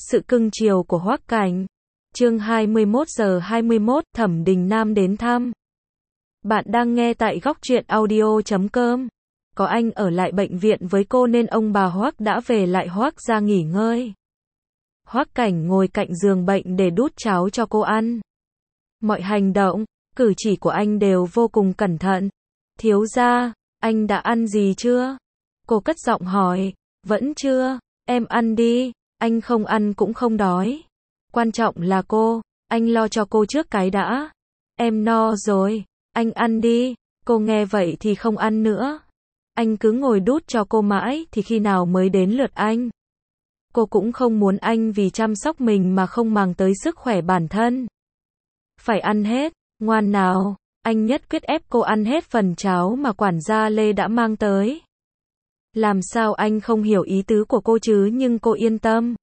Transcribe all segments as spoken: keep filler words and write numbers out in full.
Sự cưng chiều của Hoắc Cảnh. Chương hai mươi mốt giờ hai mươi mốt, Thẩm Đình Nam đến thăm. Bạn đang nghe tại góc truyện audio chấm com. Có anh ở lại bệnh viện với cô nên ông bà Hoắc đã về lại Hoắc gia nghỉ ngơi. Hoắc Cảnh ngồi cạnh giường bệnh để đút cháo cho cô ăn. Mọi hành động, cử chỉ của anh đều vô cùng cẩn thận. Thiếu gia, anh đã ăn gì chưa? Cô cất giọng hỏi. Vẫn chưa, em ăn đi, anh không ăn cũng không đói. Quan trọng là cô, anh lo cho cô trước cái đã. Em no rồi, anh ăn đi. Cô nghe vậy thì không ăn nữa. Anh cứ ngồi đút cho cô mãi thì khi nào mới đến lượt anh. Cô cũng không muốn anh vì chăm sóc mình mà không màng tới sức khỏe bản thân. Phải ăn hết, ngoan nào. Anh nhất quyết ép cô ăn hết phần cháo mà quản gia Lê đã mang tới. Làm sao anh không hiểu ý tứ của cô chứ, nhưng cô yên tâm.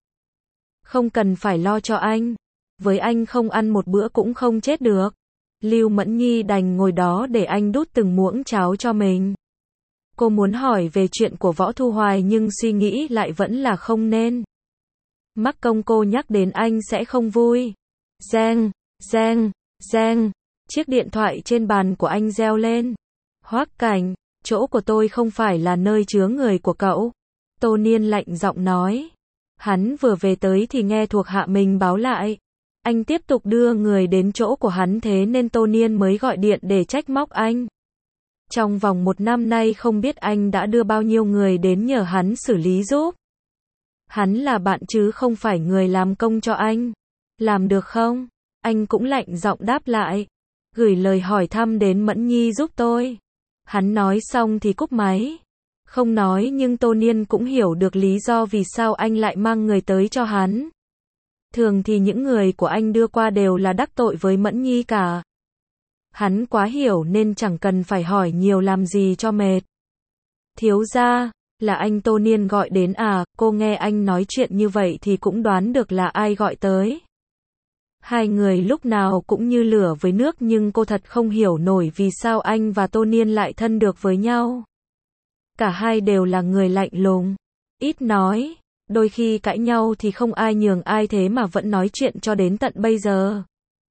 Không cần phải lo cho anh. Với anh không ăn một bữa cũng không chết được. Lưu Mẫn Nhi đành ngồi đó để anh đút từng muỗng cháo cho mình. Cô muốn hỏi về chuyện của Võ Thu Hoài nhưng suy nghĩ lại vẫn là không nên. Mắc công cô nhắc đến anh sẽ không vui. Reng, reng, reng. Chiếc điện thoại trên bàn của anh reo lên. Hoắc Cảnh, chỗ của tôi không phải là nơi chứa người của cậu. Tô Niên lạnh giọng nói. Hắn vừa về tới thì nghe thuộc hạ mình báo lại. Anh tiếp tục đưa người đến chỗ của hắn, thế nên Tô Niên mới gọi điện để trách móc anh. Trong vòng một năm nay không biết anh đã đưa bao nhiêu người đến nhờ hắn xử lý giúp. Hắn là bạn chứ không phải người làm công cho anh. Làm được không? Anh cũng lạnh giọng đáp lại. Gửi lời hỏi thăm đến Mẫn Nhi giúp tôi. Hắn nói xong thì cúp máy. Không nói nhưng Tô Niên cũng hiểu được lý do vì sao anh lại mang người tới cho hắn. Thường thì những người của anh đưa qua đều là đắc tội với Mẫn Nhi cả. Hắn quá hiểu nên chẳng cần phải hỏi nhiều làm gì cho mệt. Thiếu gia, là anh Tô Niên gọi đến à? Cô nghe anh nói chuyện như vậy thì cũng đoán được là ai gọi tới. Hai người lúc nào cũng như lửa với nước nhưng cô thật không hiểu nổi vì sao anh và Tô Niên lại thân được với nhau. Cả hai đều là người lạnh lùng, ít nói, đôi khi cãi nhau thì không ai nhường ai thế mà vẫn nói chuyện cho đến tận bây giờ.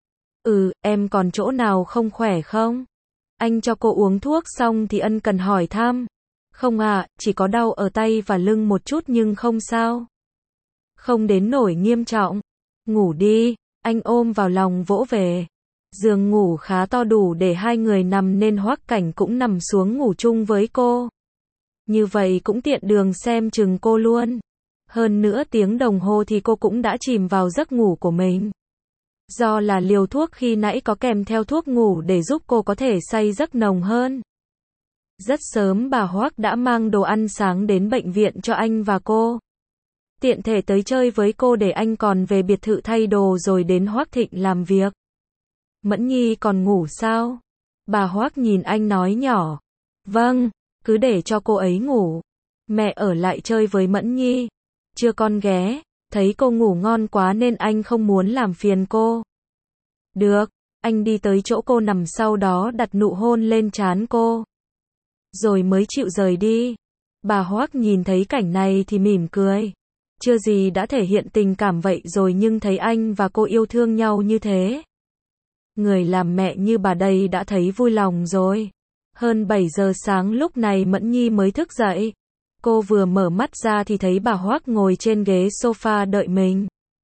Ừ, em còn chỗ nào không khỏe không? Anh cho cô uống thuốc xong thì ân cần hỏi thăm. Không à, chỉ có đau ở tay và lưng một chút nhưng không sao. Không đến nỗi nghiêm trọng. Ngủ đi, anh ôm vào lòng vỗ về. Giường ngủ khá to đủ để hai người nằm nên Hoắc Cảnh cũng nằm xuống ngủ chung với cô. Như vậy cũng tiện đường xem chừng cô luôn. Hơn nữa tiếng đồng hồ thì cô cũng đã chìm vào giấc ngủ của mình. Do là liều thuốc khi nãy có kèm theo thuốc ngủ để giúp cô có thể say giấc nồng hơn. Rất sớm bà Hoắc đã mang đồ ăn sáng đến bệnh viện cho anh và cô. Tiện thể tới chơi với cô để anh còn về biệt thự thay đồ rồi đến Hoắc Thịnh làm việc. Mẫn Nhi còn ngủ sao? Bà Hoắc nhìn anh nói nhỏ. Vâng, cứ để cho cô ấy ngủ. Mẹ ở lại chơi với Mẫn Nhi. Chưa con ghé, thấy cô ngủ ngon quá nên anh không muốn làm phiền cô. Được, anh đi tới chỗ cô nằm sau đó đặt nụ hôn lên trán cô. Rồi mới chịu rời đi. Bà Hoắc nhìn thấy cảnh này thì mỉm cười. Chưa gì đã thể hiện tình cảm vậy rồi nhưng thấy anh và cô yêu thương nhau như thế. Người làm mẹ như bà đây đã thấy vui lòng rồi. Hơn bảy giờ sáng lúc này Mẫn Nhi mới thức dậy. Cô vừa mở mắt ra thì thấy bà Hoắc ngồi trên ghế sofa đợi mình.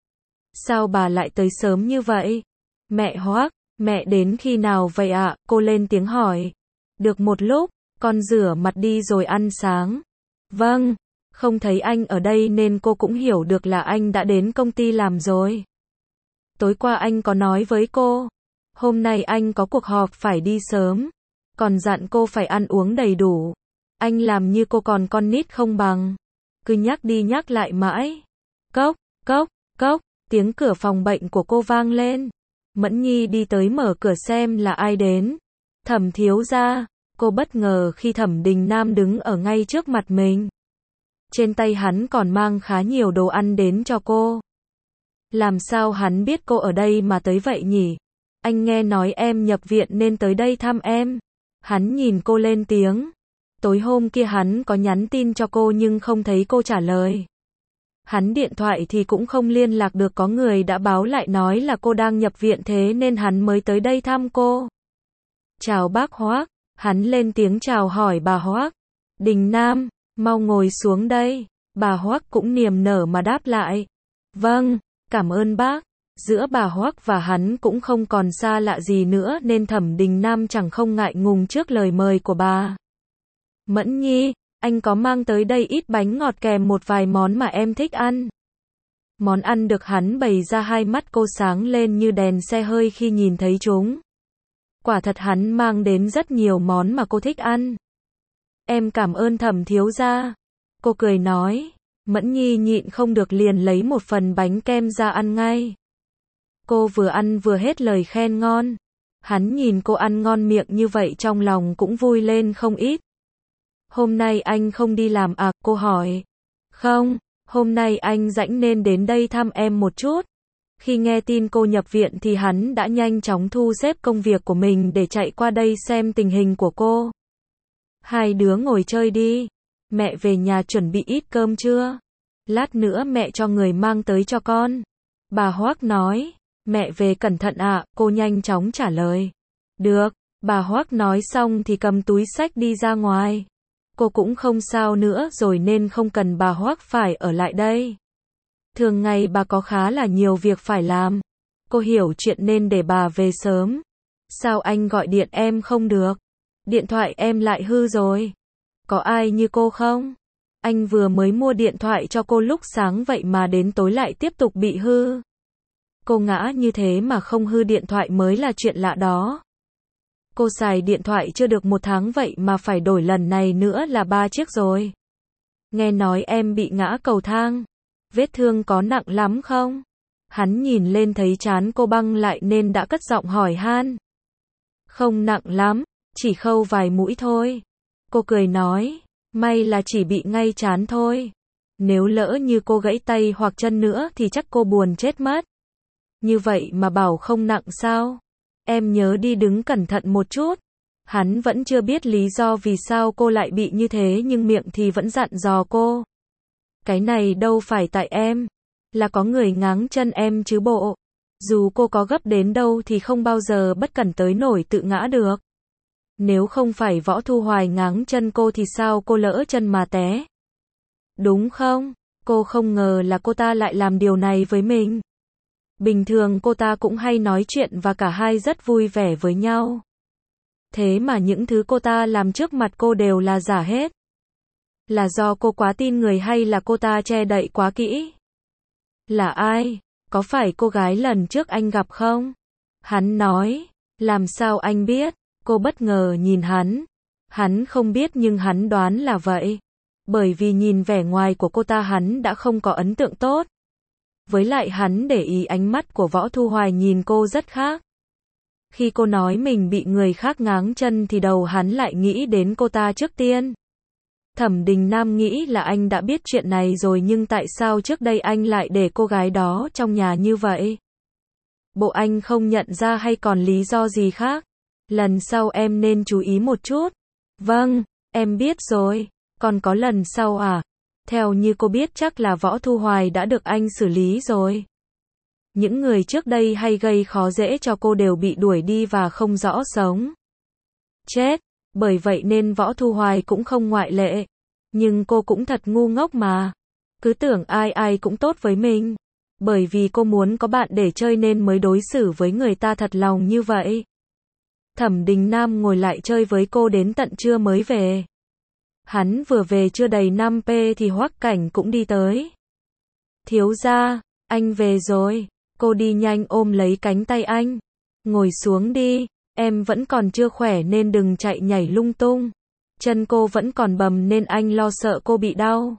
Sao bà lại tới sớm như vậy? Mẹ Hoắc, mẹ đến khi nào vậy ạ? Cô lên tiếng hỏi. Được một lúc, con rửa mặt đi rồi ăn sáng. Vâng, không thấy anh ở đây nên cô cũng hiểu được là anh đã đến công ty làm rồi. Tối qua anh có nói với cô. Hôm nay anh có cuộc họp phải đi sớm. Còn dặn cô phải ăn uống đầy đủ. Anh làm như cô còn con nít không bằng. Cứ nhắc đi nhắc lại mãi. Cốc, cốc, cốc, tiếng cửa phòng bệnh của cô vang lên. Mẫn Nhi đi tới mở cửa xem là ai đến. Thẩm thiếu gia. Cô bất ngờ khi Thẩm Đình Nam đứng ở ngay trước mặt mình. Trên tay hắn còn mang khá nhiều đồ ăn đến cho cô. Làm sao hắn biết cô ở đây mà tới vậy nhỉ? Anh nghe nói em nhập viện nên tới đây thăm em. Hắn nhìn cô lên tiếng. Tối hôm kia hắn có nhắn tin cho cô nhưng không thấy cô trả lời. Hắn điện thoại thì cũng không liên lạc được, có người đã báo lại nói là cô đang nhập viện, thế nên hắn mới tới đây thăm cô. Chào bác Hoác, hắn lên tiếng chào hỏi bà Hoác. Đình Nam, mau ngồi xuống đây. Bà Hoác cũng niềm nở mà đáp lại. Vâng, cảm ơn bác. Giữa bà Hoác và hắn cũng không còn xa lạ gì nữa nên Thẩm Đình Nam chẳng không ngại ngùng trước lời mời của bà. Mẫn Nhi, anh có mang tới đây ít bánh ngọt kèm một vài món mà em thích ăn. Món ăn được hắn bày ra, hai mắt cô sáng lên như đèn xe hơi khi nhìn thấy chúng. Quả thật hắn mang đến rất nhiều món mà cô thích ăn. Em cảm ơn Thẩm thiếu gia. Cô cười nói. Mẫn Nhi nhịn không được liền lấy một phần bánh kem ra ăn ngay. Cô vừa ăn vừa hết lời khen ngon. Hắn nhìn cô ăn ngon miệng như vậy trong lòng cũng vui lên không ít. Hôm nay anh không đi làm à? Cô hỏi. Không, hôm nay anh rảnh nên đến đây thăm em một chút. Khi nghe tin cô nhập viện thì hắn đã nhanh chóng thu xếp công việc của mình để chạy qua đây xem tình hình của cô. Hai đứa ngồi chơi đi. Mẹ về nhà chuẩn bị ít cơm chưa? Lát nữa mẹ cho người mang tới cho con. Bà Hoác nói. Mẹ về cẩn thận ạ, à, cô nhanh chóng trả lời. Được, bà Hoác nói xong thì cầm túi xách đi ra ngoài. Cô cũng không sao nữa rồi nên không cần bà Hoác phải ở lại đây. Thường ngày bà có khá là nhiều việc phải làm. Cô hiểu chuyện nên để bà về sớm. Sao anh gọi điện em không được? Điện thoại em lại hư rồi. Có ai như cô không? Anh vừa mới mua điện thoại cho cô lúc sáng vậy mà đến tối lại tiếp tục bị hư. Cô ngã như thế mà không hư điện thoại mới là chuyện lạ đó. Cô xài điện thoại chưa được một tháng vậy mà phải đổi lần này nữa là ba chiếc rồi. Nghe nói em bị ngã cầu thang. Vết thương có nặng lắm không? Hắn nhìn lên thấy trán cô băng lại nên đã cất giọng hỏi han. Không nặng lắm, chỉ khâu vài mũi thôi. Cô cười nói, may là chỉ bị ngay trán thôi. Nếu lỡ như cô gãy tay hoặc chân nữa thì chắc cô buồn chết mất. Như vậy mà bảo không nặng sao? Em nhớ đi đứng cẩn thận một chút. Hắn vẫn chưa biết lý do vì sao cô lại bị như thế nhưng miệng thì vẫn dặn dò cô. Cái này đâu phải tại em. Là có người ngáng chân em chứ bộ. Dù cô có gấp đến đâu thì không bao giờ bất cẩn tới nổi tự ngã được. Nếu không phải Võ Thu Hoài ngáng chân cô thì sao cô lỡ chân mà té? Đúng không? Cô không ngờ là cô ta lại làm điều này với mình. Bình thường cô ta cũng hay nói chuyện và cả hai rất vui vẻ với nhau. Thế mà những thứ cô ta làm trước mặt cô đều là giả hết. Là do cô quá tin người hay là cô ta che đậy quá kỹ? Là ai? Có phải cô gái lần trước anh gặp không? Hắn nói. Làm sao anh biết? Cô bất ngờ nhìn hắn. Hắn không biết nhưng hắn đoán là vậy. Bởi vì nhìn vẻ ngoài của cô ta hắn đã không có ấn tượng tốt. Với lại hắn để ý ánh mắt của Võ Thu Hoài nhìn cô rất khác. Khi cô nói mình bị người khác ngáng chân thì đầu hắn lại nghĩ đến cô ta trước tiên. Thẩm Đình Nam nghĩ là anh đã biết chuyện này rồi nhưng tại sao trước đây anh lại để cô gái đó trong nhà như vậy? Bộ anh không nhận ra hay còn lý do gì khác? Lần sau em nên chú ý một chút. Vâng, em biết rồi. Còn có lần sau à? Theo như cô biết chắc là Võ Thu Hoài đã được anh xử lý rồi. Những người trước đây hay gây khó dễ cho cô đều bị đuổi đi và không rõ sống chết. Bởi vậy nên Võ Thu Hoài cũng không ngoại lệ. Nhưng cô cũng thật ngu ngốc mà. Cứ tưởng ai ai cũng tốt với mình. Bởi vì cô muốn có bạn để chơi nên mới đối xử với người ta thật lòng như vậy. Thẩm Đình Nam ngồi lại chơi với cô đến tận trưa mới về. Hắn vừa về chưa đầy năm phút thì Hoắc Cảnh cũng đi tới. Thiếu gia, anh về rồi. Cô đi nhanh ôm lấy cánh tay anh. Ngồi xuống đi, em vẫn còn chưa khỏe nên đừng chạy nhảy lung tung. Chân cô vẫn còn bầm nên anh lo sợ cô bị đau.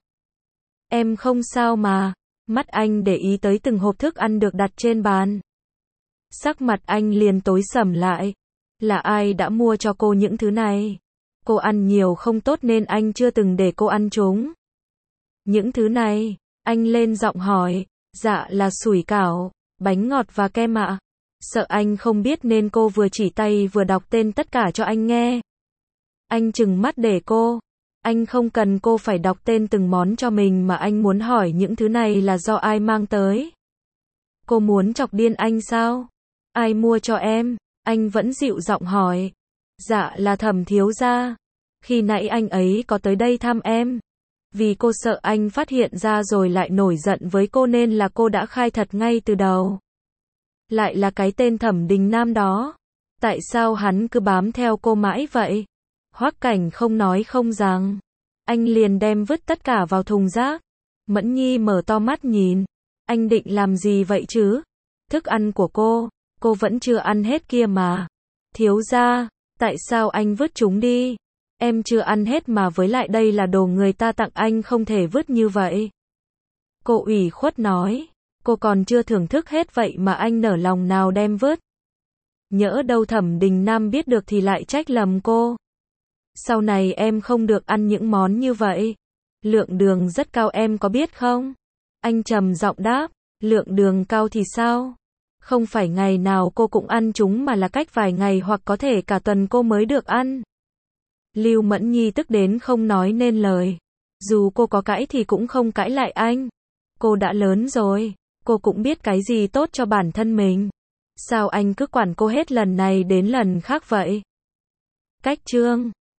Em không sao mà. Mắt anh để ý tới từng hộp thức ăn được đặt trên bàn. Sắc mặt anh liền tối sầm lại. Là ai đã mua cho cô những thứ này? Cô ăn nhiều không tốt nên anh chưa từng để cô ăn chúng. Những thứ này, anh lên giọng hỏi. Dạ là sủi cảo, bánh ngọt và kem ạ. Sợ anh không biết nên cô vừa chỉ tay vừa đọc tên tất cả cho anh nghe. Anh trừng mắt để cô. Anh không cần cô phải đọc tên từng món cho mình mà anh muốn hỏi những thứ này là do ai mang tới. Cô muốn chọc điên anh sao? Ai mua cho em? Anh vẫn dịu giọng hỏi. Dạ là Thẩm thiếu gia. Khi nãy anh ấy có tới đây thăm em. Vì cô sợ anh phát hiện ra rồi lại nổi giận với cô nên là cô đã khai thật ngay từ đầu. Lại là cái tên Thẩm Đình Nam đó. Tại sao hắn cứ bám theo cô mãi vậy? Hoắc Cảnh không nói không rằng. Anh liền đem vứt tất cả vào thùng rác. Mẫn Nhi mở to mắt nhìn. Anh định làm gì vậy chứ? Thức ăn của cô, cô vẫn chưa ăn hết kia mà. Thiếu gia, tại sao anh vứt chúng đi? Em chưa ăn hết mà với lại đây là đồ người ta tặng anh không thể vứt như vậy. Cô ủy khuất nói, cô còn chưa thưởng thức hết vậy mà anh nở lòng nào đem vứt. Nhỡ đâu Thẩm Đình Nam biết được thì lại trách lầm cô. Sau này em không được ăn những món như vậy. Lượng đường rất cao em có biết không? Anh trầm giọng đáp, lượng đường cao thì sao? Không phải ngày nào cô cũng ăn chúng mà là cách vài ngày hoặc có thể cả tuần cô mới được ăn. Lưu Mẫn Nhi tức đến không nói nên lời. Dù cô có cãi thì cũng không cãi lại anh. Cô đã lớn rồi, cô cũng biết cái gì tốt cho bản thân mình. Sao anh cứ quản cô hết lần này đến lần khác vậy? Cách chương